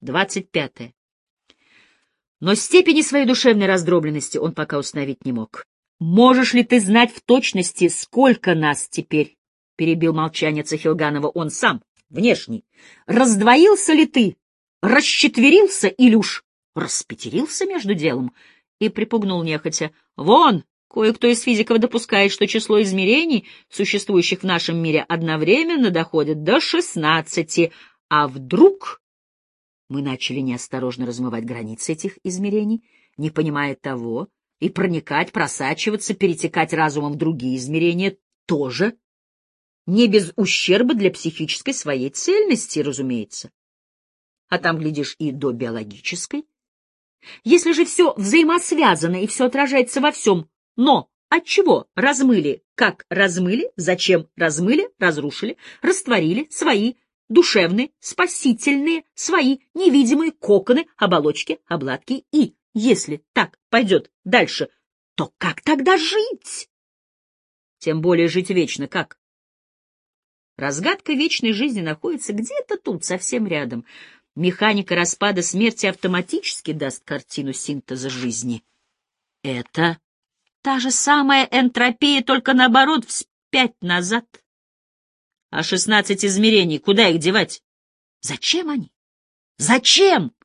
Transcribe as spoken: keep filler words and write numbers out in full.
Двадцать пятое. Но степени своей душевной раздробленности он пока установить не мог. «Можешь ли ты знать в точности, сколько нас теперь?» — перебил молчание Цахилганова он сам, внешний. «Раздвоился ли ты? Расчетверился или уж распятерился между делом?» И припугнул нехотя. «Вон, кое-кто из физиков допускает, что число измерений, существующих в нашем мире, одновременно доходит до шестнадцати. А вдруг...» Мы начали неосторожно размывать границы этих измерений, не понимая того, и проникать, просачиваться, перетекать разумом в другие измерения тоже, не без ущерба для психической своей цельности, разумеется. А там, глядишь, и до биологической. Если же все взаимосвязано и все отражается во всем, но отчего размыли, как размыли, зачем размыли, разрушили, растворили свои душевные, спасительные, свои невидимые коконы, оболочки, обладки, и, если так пойдет дальше, то как тогда жить? Тем более жить вечно как? Разгадка вечной жизни находится где-то тут, совсем рядом. Механика распада смерти автоматически даст картину синтеза жизни. Это та же самая энтропия, только наоборот, вспять назад. А шестнадцать измерений, куда их девать? Зачем они? Зачем?